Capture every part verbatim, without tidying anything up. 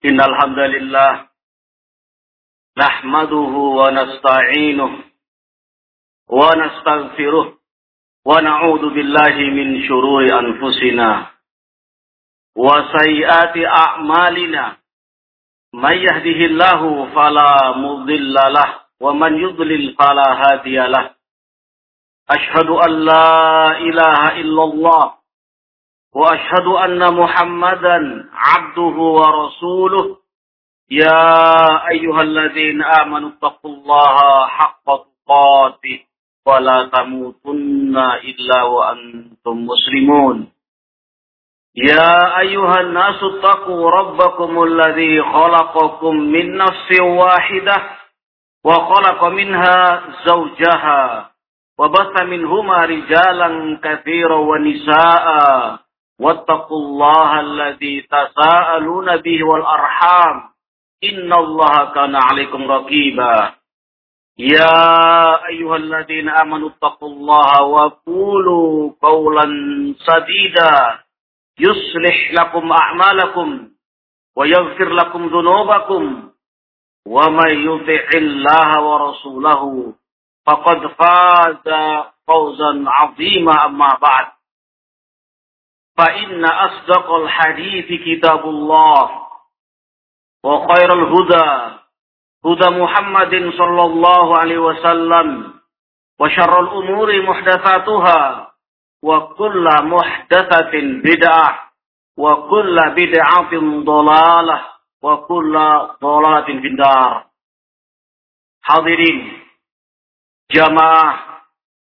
Innal hamdalillah nahmaduhu wa nasta'inuhu wa nastaghfiruh wa na'udzu billahi min syururi anfusina wa sayyiati a'malina. May yahdihillahu fala mudilla lahu wa man yudlil fala hadiya lahu. Ashhadu an la ilaha illallah wa ashhadu anna Muhammadan abduhu wa rasuluh. Ya ayyuhalladzina amanu taqullaha haqqa tuqatih wa la tamutunna illa wa antum muslimun. Ya ayyuhan nasu taqu rabbakumul ladzi khalaqakum min nafsin wahidah wa khalaqa minha zawjaha wa batha minhuma rijalan katsiran wa nisaa'a wattaqullaha alladzi tasaaluna bihi wal arham innallaha kana 'alaikum raqiba. Ya ayyuhalladzina amanu taqullaha wa qulu qawlan sadida yuslih lakum a'malakum wa yaghfir lakum dhunubakum wa may yuti'illaha wa rasulahu faqad faza fawzan 'azima. Amma ba'd, fa inna asdaqal hadithi kitabullah wa khairal huda huda Muhammadin sallallahu alaihi wasallam wa syarrul umuri muhdatsatuha wa kullu muhdatsatin bid'ah wa kullu bid'atin dhalalah wa kullu dhalalatin finnar. Hadirin jamaah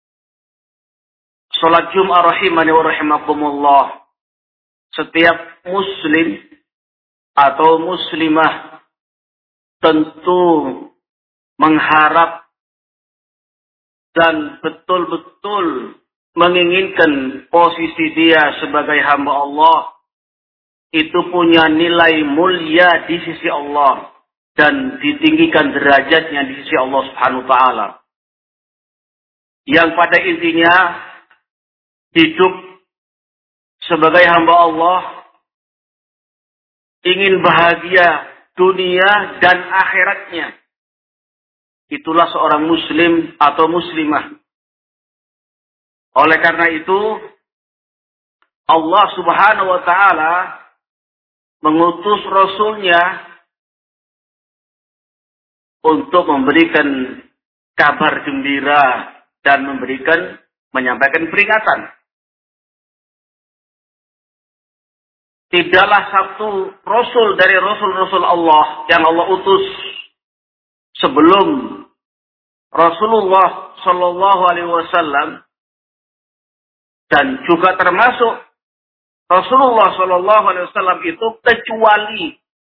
salat Jumat rahimani wa rahimakumullah. Setiap muslim atau muslimah tentu mengharap dan betul-betul menginginkan posisi dia sebagai hamba Allah itu punya nilai mulia di sisi Allah dan ditinggikan derajatnya di sisi Allah Subhanahu wa taala. Yang pada intinya hidup sebagai hamba Allah ingin bahagia dunia dan akhiratnya. Itulah seorang muslim atau muslimah. Oleh karena itu, Allah Subhanahu wa taala mengutus Rasulnya untuk memberikan kabar gembira dan memberikan menyampaikan peringatan. Tidaklah satu rasul dari rasul-rasul Allah yang Allah utus sebelum Rasulullah Shallallahu Alaihi Wasallam dan juga termasuk Rasulullah Shallallahu Alaihi Wasallam itu kecuali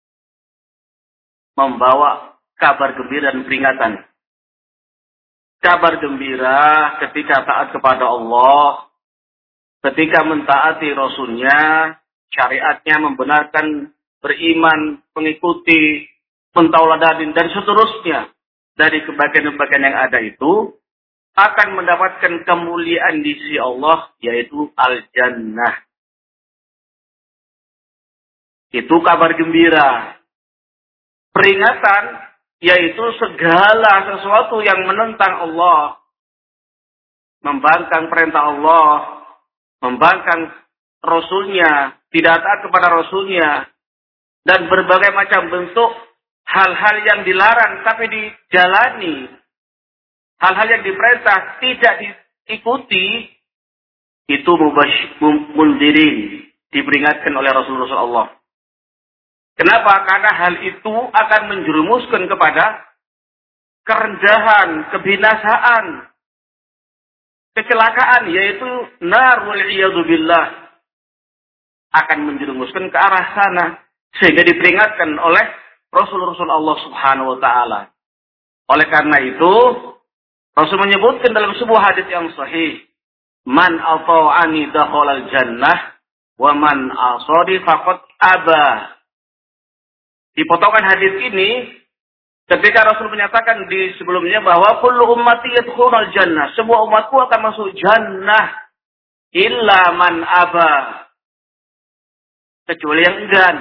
membawa kabar gembira dan peringatan. Kabar gembira ketika taat kepada Allah, ketika mentaati Rasulnya, syariatnya, membenarkan, beriman, mengikuti, mentauladani, dan seterusnya dari kebaikan-kebaikan yang ada itu akan mendapatkan kemuliaan di sisi Allah, yaitu al-jannah. Itu kabar gembira. Peringatan, yaitu segala sesuatu yang menentang Allah, membangkang perintah Allah, membangkang Rasulnya, tidak taat kepada Rasulnya, dan berbagai macam bentuk hal-hal yang dilarang tapi dijalani, hal-hal yang diperintah tidak diikuti, itu mundirin, diperingatkan oleh Rasulullah shallallahu alaihi wasallam. Kenapa? Karena hal itu akan menjerumuskan kepada kerendahan, kebinasaan, kecelakaan, yaitu nar wal iyadu billah, akan menjerumuskan ke arah sana, sehingga diperingatkan oleh Rasul-Rasul Allah Subhanahu wa taala. Oleh karena itu, Rasul menyebutkan dalam sebuah hadis yang sahih, man ata'ani dakhalal jannah wa man asadi faqad aba. Di potongan hadis ini, ketika Rasul menyatakan di sebelumnya bahwa kullu ummati yadkhulul jannah, semua umatku akan masuk jannah illa man aba, kecuali yang enggan.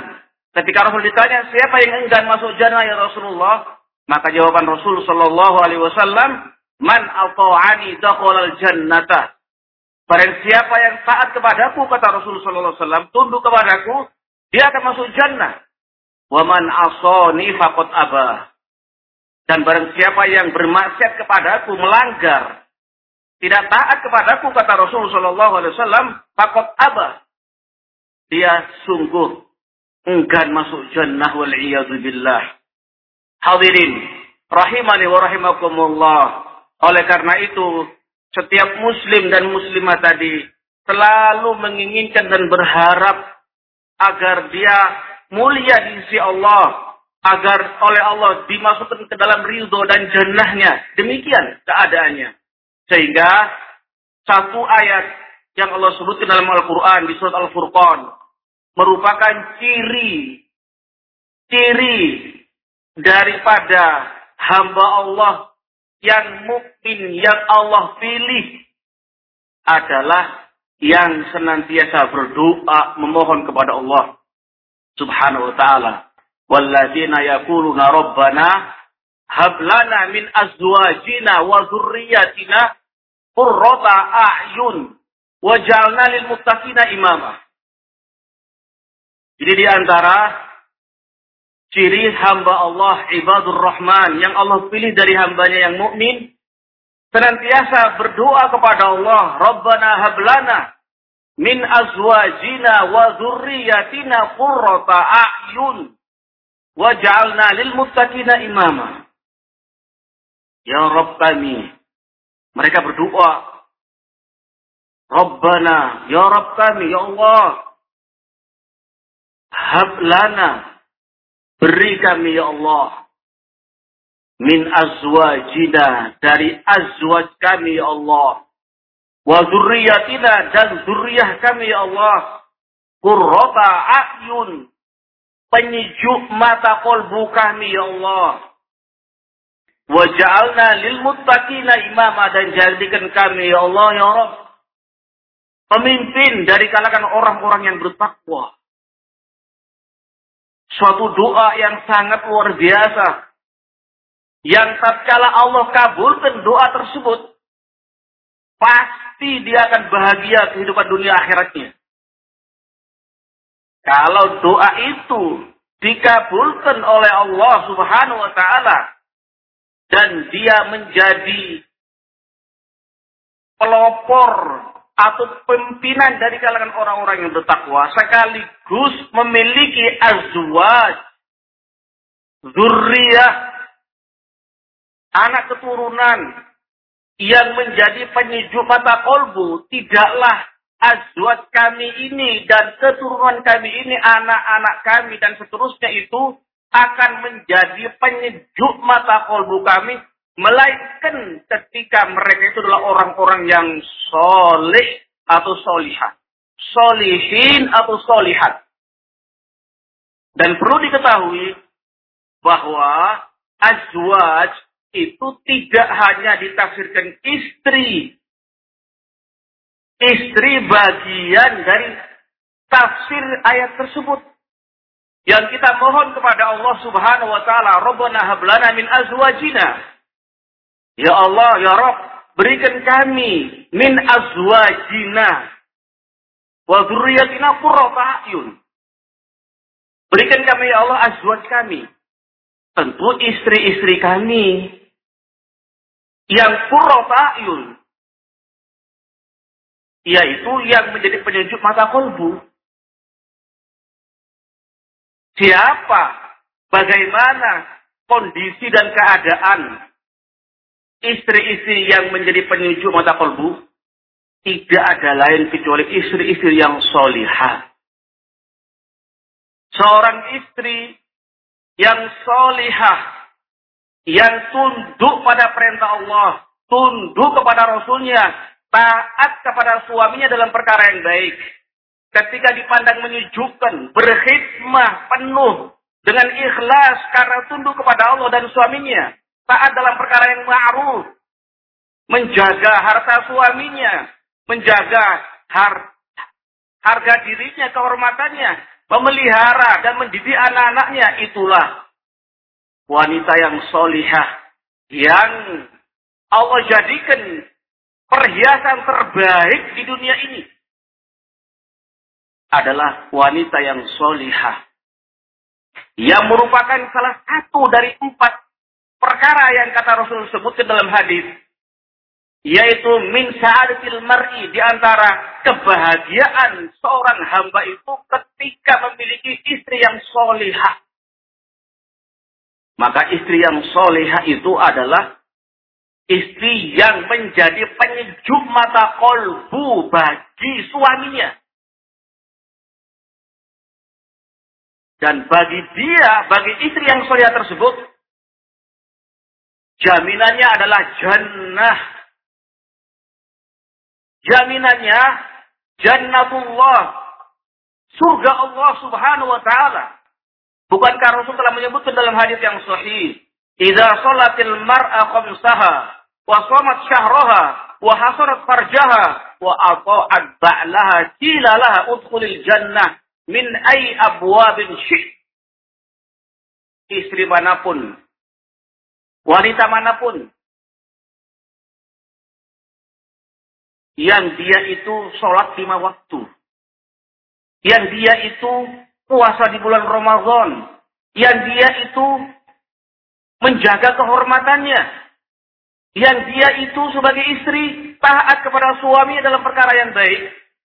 Ketika Rasul ditanya, siapa yang enggan masuk jannah ya Rasulullah? Maka jawaban Rasul sallallahu alaihi wasallam, man ata'ani dakhalal jannata. Barang siapa yang taat kepadaku, kata Rasul sallallahu alaihi wasallam, tunduk kepadaku, dia akan masuk jannah. Wa man asani faqad abah. Dan barang siapa yang bermaksiat kepadaku, melanggar, tidak taat kepadaku, kata Rasul sallallahu alaihi wasallam, faqad abah. Dia sungguh enggan masuk jannah wal iyadu billah. Hadirin rahimani wa rahimakumullah. Oleh karena itu, setiap muslim dan muslimah tadi selalu menginginkan dan berharap agar dia mulia di sisi Allah, agar oleh Allah dimasukkan ke dalam ridho dan jannahnya. Demikian keadaannya. Sehingga satu ayat yang Allah sebutkan dalam Al-Quran di surat Al-Furqan merupakan ciri ciri daripada hamba Allah yang mukmin, yang Allah pilih adalah yang senantiasa berdoa memohon kepada Allah Subhanahu wa taala. Walladzina yaquluna rabbana hab lana min azwajina wa dzurriyyatina qurrata a'yun waj'alna lil muttaqina imama. Jadi di antara ciri hamba Allah ibadur rahman yang Allah pilih dari hambanya yang mukmin, senantiasa berdoa kepada Allah, Rabbana hablana min azwajina wa dzurriyyatina qurrata a'yun waj'alna lil muttaqina imama. Ya Rabb kami, mereka berdoa, Rabbana, ya Rabb kami, ya Allah, hablana, beri kami ya Allah, min azwajina, dari azwaj kami ya Allah, wa dzurriyyatina, dan dzurriyyah kami ya Allah, qurrata a'yun, penyejuk mata kolbu kami ya Allah, wa ja'alna lil muttaqina imama, dan jadikan kami ya Allah ya Rabb pemimpin dari kalangan orang-orang yang bertakwa. Suatu doa yang sangat luar biasa. Yang tatkala Allah kabulkan doa tersebut, pasti dia akan bahagia kehidupan dunia akhiratnya. Kalau doa itu dikabulkan oleh Allah Subhanahu wa taala dan dia menjadi pelopor atau pimpinan dari kalangan orang-orang yang bertakwa, sekaligus memiliki azwaj, dzurriyyah, anak keturunan yang menjadi penyejuk mata kolbu, tidaklah azwaj kami ini dan keturunan kami ini, anak-anak kami dan seterusnya itu akan menjadi penyejuk mata kolbu kami, melainkan ketika mereka itu adalah orang-orang yang soleh atau solihah. Solihin atau solihat. Dan perlu diketahui bahwa azwaj itu tidak hanya ditafsirkan istri. Istri bagian dari tafsir ayat tersebut. Yang kita mohon kepada Allah Subhanahu wa taala, Rabbana hab lana min azwajina. Ya Allah, ya Rabb, berikan kami min azwajina wa dzurriyyatina qurrata a'yun. Berikan kami ya Allah azwaj kami. Tentu istri-istri kami yang qurrata a'yun, yaitu yang menjadi penyejuk mata kolbu. Siapa, bagaimana kondisi dan keadaan istri-istri yang menjadi penyejuk mata kolbu? Tidak ada lain kecuali istri-istri yang solihah. Seorang istri yang solihah, yang tunduk pada perintah Allah, tunduk kepada Rasulnya, taat kepada suaminya dalam perkara yang baik. Ketika dipandang menyejukkan, berkhidmah penuh dengan ikhlas karena tunduk kepada Allah dan suaminya, taat dalam perkara yang ma'ruf, menjaga harta suaminya, menjaga har, harga dirinya, kehormatannya, memelihara dan mendidik anak-anaknya, itulah wanita yang solihah, yang Allah jadikan perhiasan terbaik di dunia ini. Adalah wanita yang solihah, yang merupakan salah satu dari empat perkara yang kata Rasul sebutkan dalam hadis, yaitu min sa'adatil mar'i, di antara kebahagiaan seorang hamba itu ketika memiliki istri yang solihah. Maka istri yang solihah itu adalah istri yang menjadi penyejuk mata kolbu bagi suaminya. Dan bagi dia, bagi istri yang solihah tersebut, jaminannya adalah jannah. Jaminannya jannatullah, surga Allah subhanahu wa ta'ala. Bukankah Rasul telah menyebutkan dalam hadis yang sahih, idza sholatil mar'a khamsaha wa shamat syahraha wa hasarat farjaha wa ata'at ba'laha qila laha udkhulil jannah min ay abwabin syi'. Istri manapun, wanita manapun yang dia itu sholat lima waktu, yang dia itu puasa di bulan Ramadan, yang dia itu menjaga kehormatannya, yang dia itu sebagai istri taat kepada suami dalam perkara yang baik,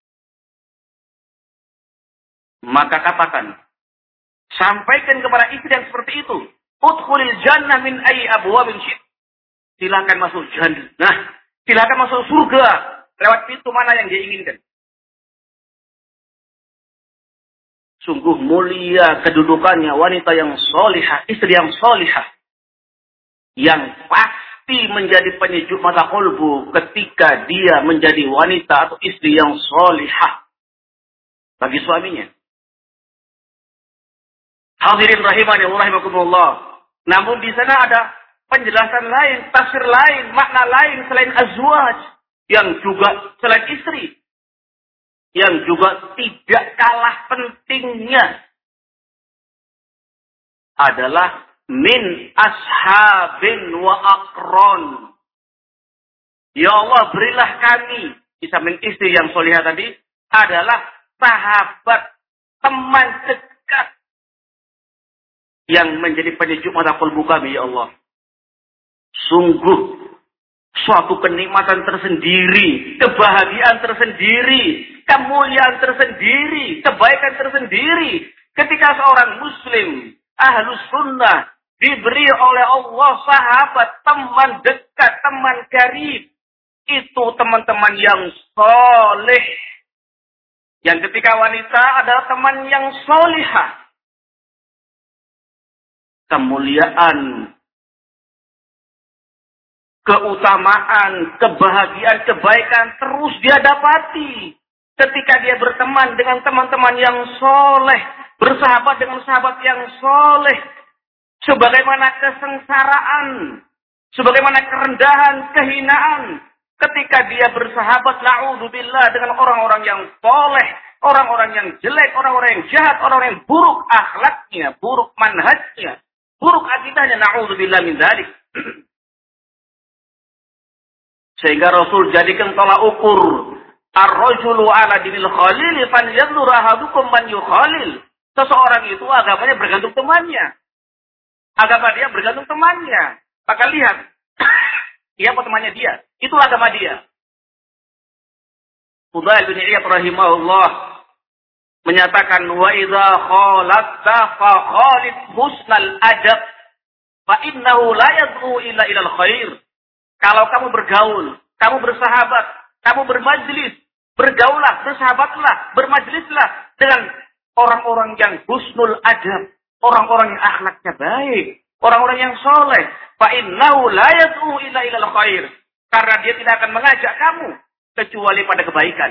maka katakan, sampaikan kepada istri yang seperti itu, udkhulil jannah min ayyi abwabin syi'. Silakan masuk jannah, silakan masuk surga lewat pintu mana yang dia inginkan. Sungguh mulia kedudukannya wanita yang solihah, istri yang solihah, yang pasti menjadi penyejuk mata kolbu ketika dia menjadi wanita atau istri yang solihah bagi suaminya. Hadirin rahimani wa rahimakumullah. Namun di sana ada penjelasan lain, tafsir lain, makna lain selain azwaj, yang juga selain istri, yang juga tidak kalah pentingnya adalah min ashabin wa aqron. Ya Allah, berilah kami, di samping istri yang solihah tadi, adalah sahabat, teman dekat yang menjadi penyejuk mata kolbu kami, ya Allah. Sungguh suatu kenikmatan tersendiri, kebahagiaan tersendiri, kemuliaan tersendiri, kebaikan tersendiri ketika seorang muslim ahlus sunnah diberi oleh Allah sahabat, teman dekat, teman karib. Itu teman-teman yang soleh, yang ketika wanita adalah teman yang solihah. Kemuliaan, keutamaan, kebahagiaan, kebaikan terus dia dapati ketika dia berteman dengan teman-teman yang soleh, bersahabat dengan sahabat yang soleh. Sebagaimana kesengsaraan, sebagaimana kerendahan, kehinaan, ketika dia bersahabat, na'udzubillah, dengan orang-orang yang soleh, orang-orang yang jelek, orang-orang yang jahat, orang-orang yang buruk akhlaknya, buruk manhajnya, buruk akidahnya, na'udzubillah min dzalik. Sehingga Rasul jadikan tolak ukur, ar-rajulu ala dinil khalil falyanzur ahadukum man yukhalil. Seseorang itu agamanya bergantung temannya. Agama dia bergantung temannya. Maka lihat, siapa temannya dia? Itulah agama dia. Fudail bin Iyad rahimahullah menyatakan, wa idza khalatta fa khalid husnal adab fa innahu la yad'u illa ilal khair. Kalau kamu bergaul, kamu bersahabat, kamu bermajlis, bergaulah, bersahabatlah, bermajlislah dengan orang-orang yang husnul adab, orang-orang yang akhlaknya baik, orang-orang yang soleh. Fa innahu la yad'u illa ilal khair. Karena dia tidak akan mengajak kamu kecuali pada kebaikan.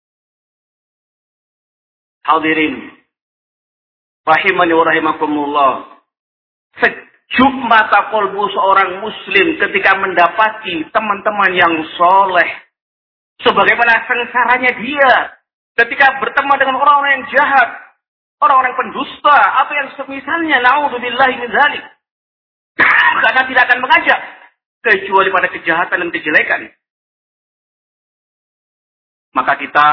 Hadirin rahimani wa rahimakumullah. Sejuk mata kolbu seorang muslim ketika mendapati teman-teman yang soleh. Sebagaimana sengsaranya dia ketika berteman dengan orang-orang yang jahat, orang-orang pendusta, atau yang semisalnya, na'udzubillahi min dzalik. Karena tidak akan mengajak kecuali pada kejahatan dan kejelekan. Maka kita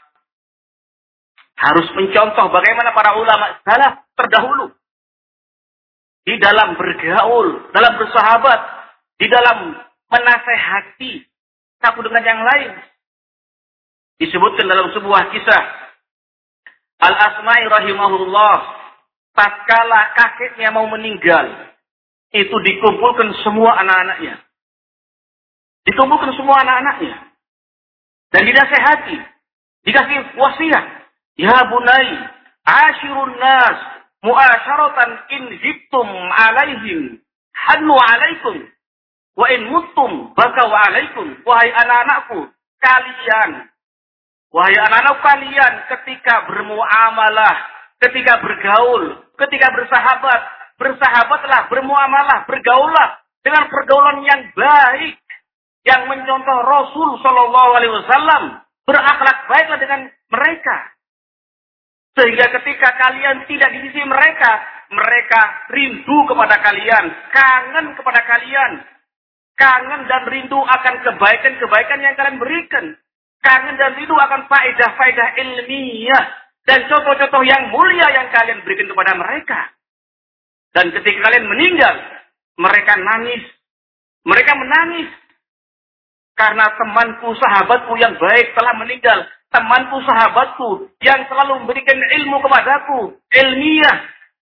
harus mencontoh bagaimana para ulama salaf terdahulu di dalam bergaul, dalam bersahabat, di dalam menasehati satu dengan yang lain. Disebutkan dalam sebuah kisah, Al-Asma'i rahimahullah, tatkala kakeknya mau meninggal, itu dikumpulkan semua anak-anaknya. Dikumpulkan semua anak-anaknya. Dan dinasehati, dikasih wasiat. Ya bunai, ashirun nas, mu'asyaratan in hibtum alaihim, hannu alaikum, wa in muttum bakaw alaikum. Wahai anak-anakku, kalian, wahai anak-anak kalian, ketika bermuamalah, ketika bergaul, ketika bersahabat, bersahabatlah, bermuamalah, bergaullah dengan pergaulan yang baik, yang mencontoh Rasul Shallallahu Alaihi Wasallam, berakhlak baiklah dengan mereka, sehingga ketika kalian tidak di sisi mereka, mereka rindu kepada kalian, kangen kepada kalian, kangen dan rindu akan kebaikan-kebaikan yang kalian berikan, kangen dan rindu akan faedah-faedah ilmiah dan contoh-contoh yang mulia yang kalian berikan kepada mereka. Dan ketika kalian meninggal, mereka nangis, mereka menangis. Karena temanku, sahabatku yang baik telah meninggal. Temanku, sahabatku yang selalu memberikan ilmu kepadaku, ilmiah,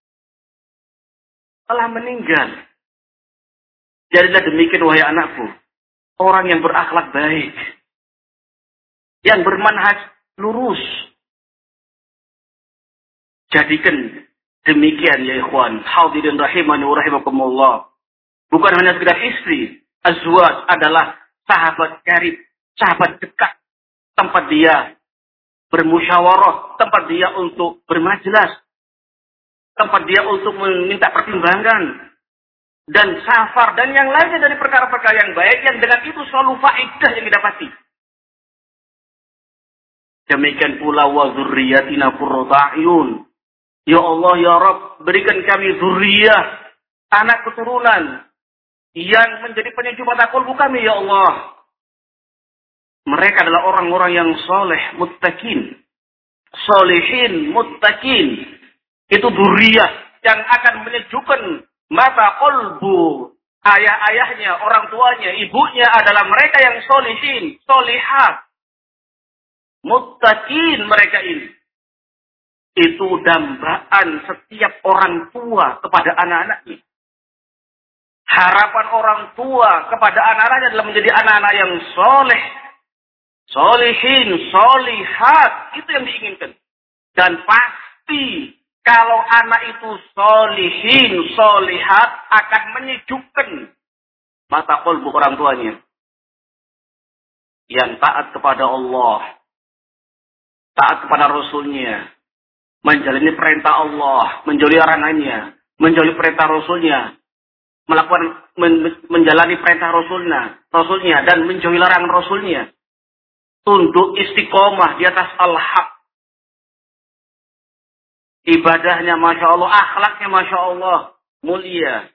telah meninggal. Jadilah demikian wahai anakku, orang yang berakhlak baik, yang bermanhaj lurus. Jadikan demikian ya ikhwan, hadirin rahimani wa rahimakumullah. Bukan hanya sekedar istri, azwaj adalah sahabat karib, sahabat dekat, tempat dia bermusyawarah, tempat dia untuk bermajlis, tempat dia untuk meminta pertimbangan, dan safar, dan yang lainnya dari perkara-perkara yang baik, yang dengan itu selalu faedah yang didapati. Demikian pula wa dzurriyyatina qurrata a'yun. Ya Allah, ya Rabb, berikan kami zuriyah, anak keturunan, yang menjadi penyejuk mata qalbu kami, ya Allah. Mereka adalah orang-orang yang soleh, muttaqin. Solihin, muttaqin. Itu dzurriyyah yang akan menyejukkan mata qalbu ayah-ayahnya, orang tuanya, ibunya adalah mereka yang solihin, solihat. Muttaqin mereka ini. Itu dambaan setiap orang tua kepada anak-anaknya. Harapan orang tua kepada anak-anaknya adalah menjadi anak-anak yang soleh, solihin, solihat. Itu yang diinginkan. Dan pasti kalau anak itu solihin, solihat akan menyejukkan mata qalbu orang tuanya. Yang taat kepada Allah, taat kepada Rasulnya, menjalani perintah Allah, menjauhi larangannya, menjauhi perintah Rasulnya, melakukan men, menjalani perintah Rasulnya, Rasulnya dan menjauhi larangan Rasulnya, tunduk istiqomah di atas al-haq, ibadahnya masya Allah, akhlaknya masya Allah mulia.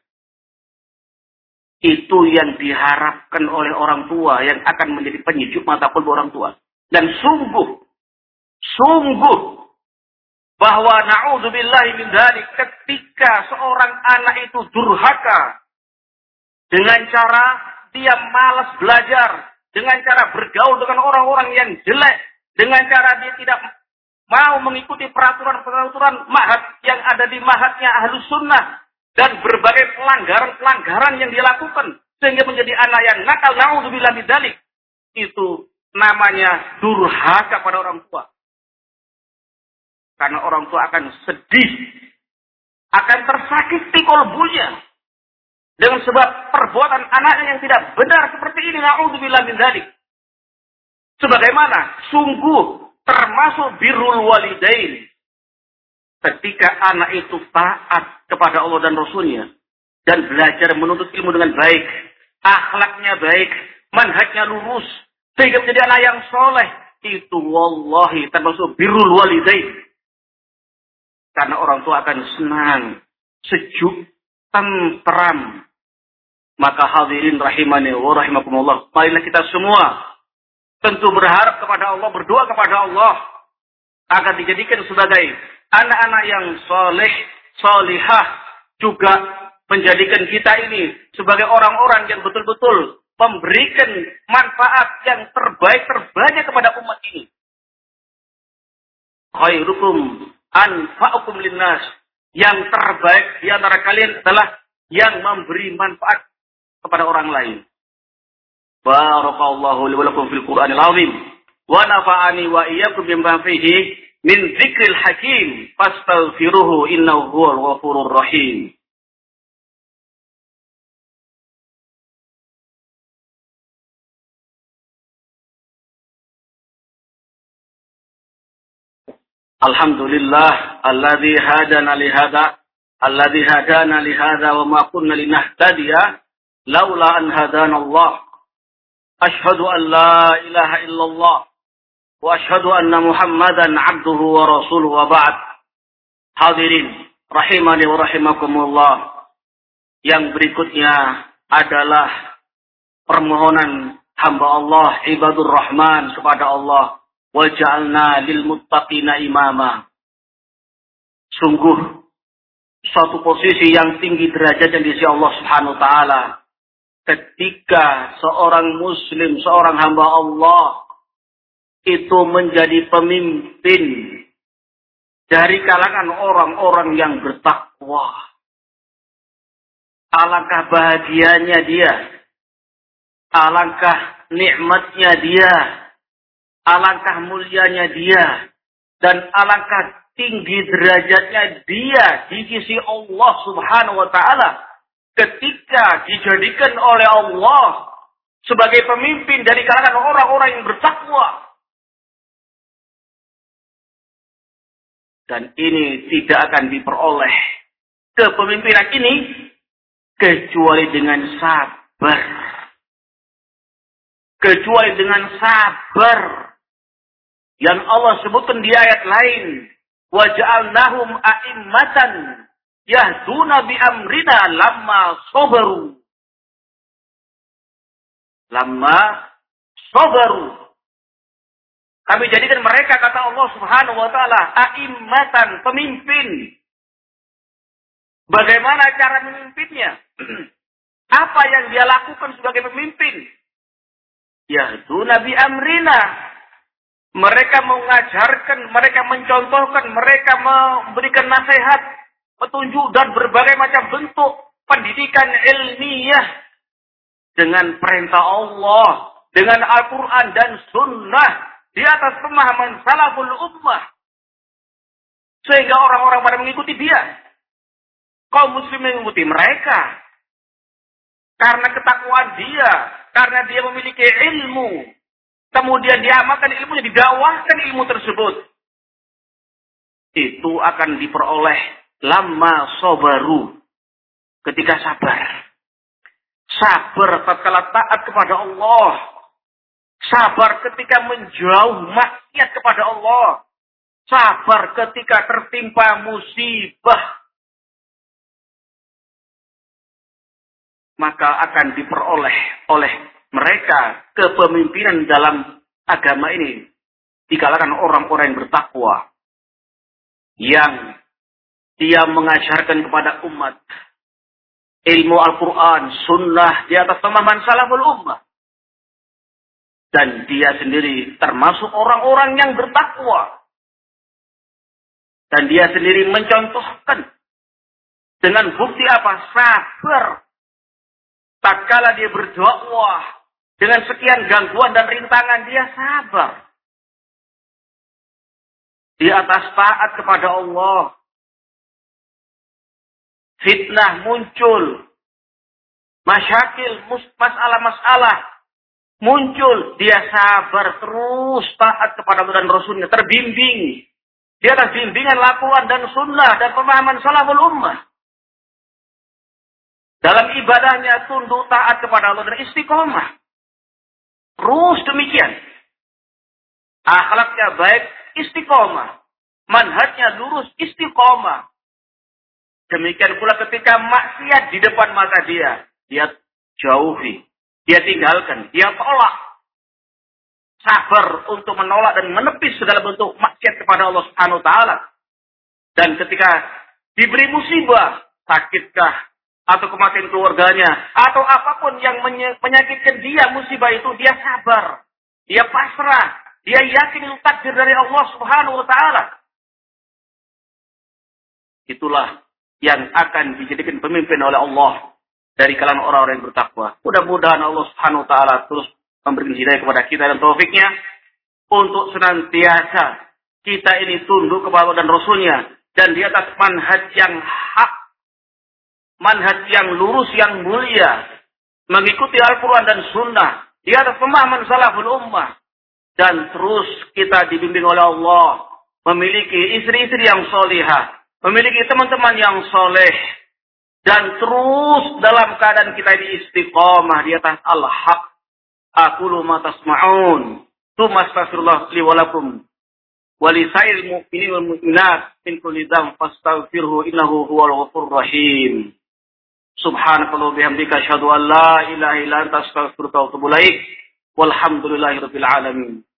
Itu yang diharapkan oleh orang tua yang akan menjadi penyejuk mata qalbu orang tua. Dan sungguh, sungguh bahwa na'udzubillahi min dzalik, ketika seorang anak itu durhaka dengan cara dia malas belajar, dengan cara bergaul dengan orang-orang yang jelek, dengan cara dia tidak mau mengikuti peraturan-peraturan mahat yang ada di mahatnya Ahlus Sunnah, dan berbagai pelanggaran-pelanggaran yang dia lakukan sehingga menjadi anak yang nakal, na'udzubillahi min dzalik, itu namanya durhaka pada orang tua. Karena orang tua akan sedih, akan tersakiti kalbunya dengan sebab perbuatan anaknya yang tidak benar seperti ini. Na'udzubillah min dzalik. Sebagaimana sungguh termasuk birrul walidain, ketika anak itu taat kepada Allah dan Rasulnya dan belajar menuntut ilmu dengan baik, akhlaknya baik, manhajnya lurus, sehingga menjadi anak yang soleh, itu wallahi termasuk birrul walidain. Karena orang tua akan senang, sejuk, tentram. Maka hadirin rahimani wa rahimakumullah, marilah kita semua tentu berharap kepada Allah, berdoa kepada Allah agar dijadikan sebagai anak-anak yang soleh, solihah, juga menjadikan kita ini sebagai orang-orang yang betul-betul memberikan manfaat yang terbaik terbanyak kepada umat ini. Khairukum anfa'ukum linnas, yang terbaik di antara kalian adalah yang memberi manfaat kepada orang lain. Barakallahu li wa lakum fil Qur'anil azim wa nafa'ani wa iyyakum bima fihi min dzikril hakim fastaghfiruhu innahu huwal ghafurur rahim. Alhamdulillah alladzi hadana li hadza alladzi hadana li hadza wa ma kunna linahtadiya laula an hadana Allah. Ashhadu an la ilaha illallah wa ashhadu anna Muhammadan abduhu wa rasuluhu wa ba'd. Hadirin rahimani wa rahimakumullah. Yang berikutnya adalah permohonan hamba Allah ibadur rahman kepada Allah. Waj'alna lil muttaqina imama. Sungguh suatu posisi yang tinggi derajatnya di sisi Allah Subhanahu wa taala ketika seorang muslim, seorang hamba Allah itu menjadi pemimpin dari kalangan orang-orang yang bertakwa. Alangkah bahagianya dia. Alangkah nikmatnya dia. Alangkah mulianya dia. Dan alangkah tinggi derajatnya dia di sisi Allah Subhanahu wa ta'ala. Ketika dijadikan oleh Allah sebagai pemimpin dari kalangan orang-orang yang bertakwa. Dan ini tidak akan diperoleh kepemimpinan ini kecuali dengan sabar. Kecuali dengan sabar. Yang Allah sebutkan di ayat lain. Waja'alnahum a'immatan yahduna bi amrina lamma sabaru. Lamma sabaru. Kami jadikan mereka, kata Allah Subhanahu wa ta'ala, a'immatan, pemimpin. Bagaimana cara memimpinnya? Apa yang dia lakukan sebagai pemimpin? Yahduna bi amrina. Mereka mengajarkan, mereka mencontohkan, mereka memberikan nasihat, petunjuk dan berbagai macam bentuk pendidikan ilmiah dengan perintah Allah, dengan Al-Quran dan Sunnah di atas pemahaman salaful ummah, sehingga orang-orang pada mengikuti dia. Kaum muslim mengikuti mereka karena ketakwaan dia, karena dia memiliki ilmu. Kemudian diamalkan ilmunya, didakwahkan ilmu tersebut. Itu akan diperoleh lama sabaru. Ketika sabar. Sabar tatkala taat kepada Allah. Sabar ketika menjauh maksiat kepada Allah. Sabar ketika tertimpa musibah. Maka akan diperoleh oleh mereka kepemimpinan dalam agama ini di kalangan orang-orang yang bertakwa, yang dia mengajarkan kepada umat ilmu Al-Quran, Sunnah di atas pemahaman salaful ummah, dan dia sendiri termasuk orang-orang yang bertakwa, dan dia sendiri mencontohkan dengan bukti apa? Sabar. Tatkala dia berdakwah dengan sekian gangguan dan rintangan, dia sabar. Di atas taat kepada Allah. Fitnah muncul. Masyakil, masalah-masalah muncul. Dia sabar terus taat kepada Allah dan Rasulnya. Terbimbing. Di atas bimbingan Al-Quran dan Sunnah dan pemahaman salaful ummah. Dalam ibadahnya tunduk taat kepada Allah dan istiqomah. Terus demikian. Akhlaknya baik, istiqomah. manhajnya lurus, istiqomah. Demikian pula ketika maksiat di depan mata dia, dia jauhi, dia tinggalkan, dia tolak. Sabar untuk menolak dan menepis segala bentuk maksiat kepada Allah Subhanahu wa taala. Dan ketika diberi musibah, sakitkah atau kematian keluarganya, atau apapun yang menyakitkan dia, musibah itu, dia sabar, dia pasrah, dia yakin itu takdir dari Allah Subhanahu wa taala. Itulah yang akan dijadikan pemimpin oleh Allah dari kalangan orang-orang yang bertakwa. Mudah-mudahan Allah Subhanahu wa taala terus memberikan hidayah kepada kita dan taufiknya untuk senantiasa kita ini tunduk kepada Allah dan Rasulnya dan di atas manhaj yang hak, manhaj yang lurus, yang mulia, mengikuti Al-Quran dan Sunnah, di atas pemahaman salaful ummah, dan terus kita dibimbing oleh Allah, memiliki istri-istri yang solihah, memiliki teman-teman yang soleh, dan terus dalam keadaan kita ini istiqamah di atas al-haq. Aqulu ma tasma'un, tsumma astaghfirullah li wa lakum wa li sa'iril mu'minin wal mu'minat min kulli dhanbin fastaghfirhu innahu huwal ghafurur rahim. Subhanakallah bihamdika asyhadu an la ilaha illa anta astaghfiruka wa atubu ilaik. Walhamdulillahirabbil alamin.